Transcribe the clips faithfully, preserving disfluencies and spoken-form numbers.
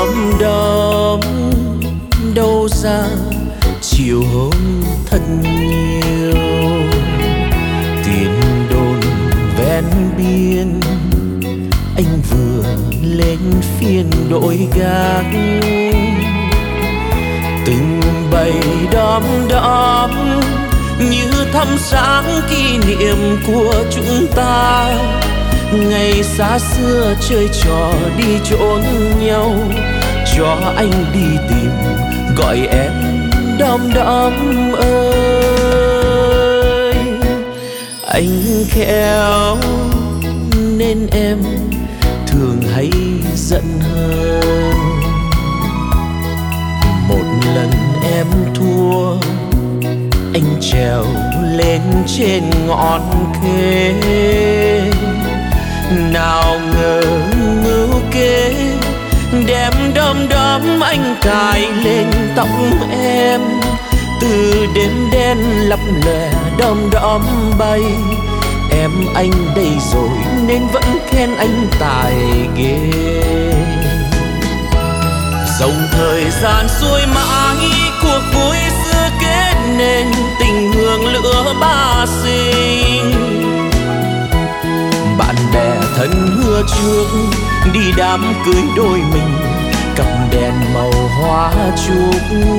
đom đóm đâu ra chiều hôm thật nhiều. Tiền đồn ven biên anh vừa lên phiên đội gác. Từng bầy đom đóm như thắp sáng kỷ niệm của chúng ta. Ngày xa xưa chơi trò đi trốn nhau, cho anh đi tìm gọi em đom đóm ơi. Anh khéo nên em thường hay giận hơn. Một lần em thua, anh trèo lên trên ngọn khế. Nào ngờ mưu kế đem đom đóm anh cài lên tóc em. Từ đêm đen lập lòe đom đóm bay. Em anh đây rồi nên vẫn khen anh tài ghê. Dòng thời gian xuôi mãi, cuộc vui xưa kết nên tình hương lửa ba sinh. Bạn bè thân hứa trước đi đám cưới đôi mình, cặp đèn màu hoa chúc.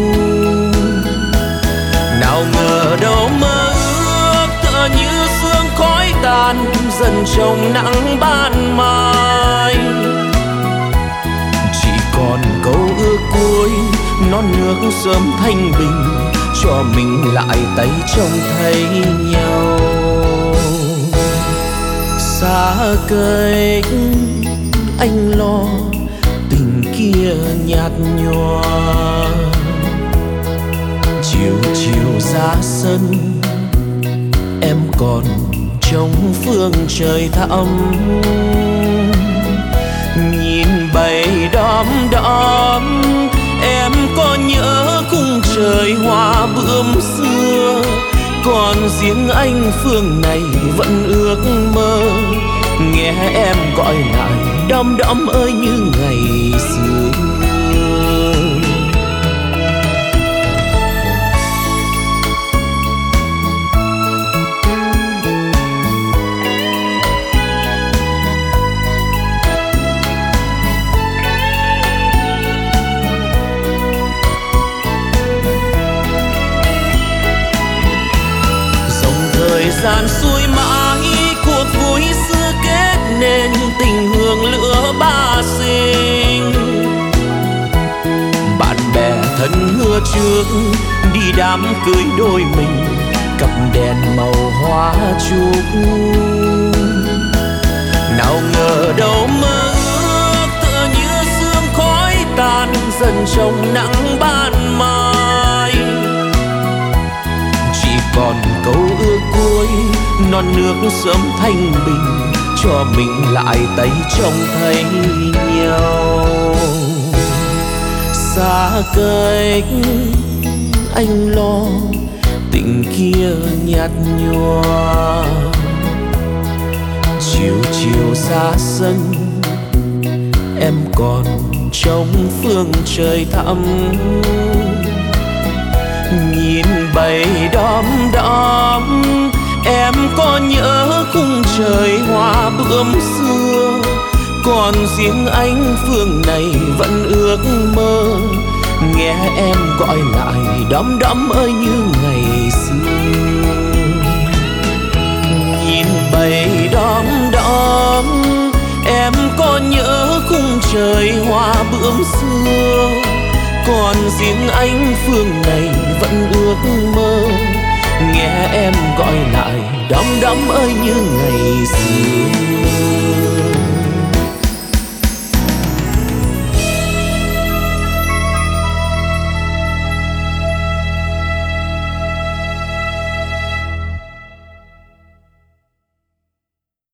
Nào ngờ đâu mơ ước tựa như sương khói tàn, dần trong nắng ban mai. Chỉ còn câu ước cuối, non nước sớm thanh bình, cho mình lại tay trông thấy nhau. Xa cách anh lo tình kia nhạt nhòa. Chiều chiều ra sân em còn trông phương trời thẳm. Nhìn bầy đom đóm em có nhớ cung trời hoa bướm xưa. Còn riêng anh phương này vẫn ước mơ, nghe em gọi lại đom đóm ơi như ngày xưa. Thời gian xuôi mãi, cuộc vui xưa kết nên tình hương lửa ba sinh. Bạn bè thân hứa trước đi đám cưới đôi mình, cặp đèn màu hoa chúc. Nào ngờ đâu mơ ước tựa như sương khói tàn, dần trong nắng ban mai. Chỉ còn câu ước cuối, non nước sớm thanh bình, cho mình lại tay trông thấy nhau. Xa cách anh lo tình kia nhạt nhòa. Chiều chiều ra sân em còn trông phương trời thẳm. Nhìn bầy đom đóm em có nhớ cung trời hoa bướm xưa. Còn riêng anh phương này vẫn ước mơ, nghe em gọi lại đom đóm ơi như ngày xưa. Nhìn bầy đom đóm em có nhớ cung trời hoa bướm xưa. Còn riêng anh phương này vẫn ước mơ, nghe em gọi lại đom đóm ơi như ngày xưa.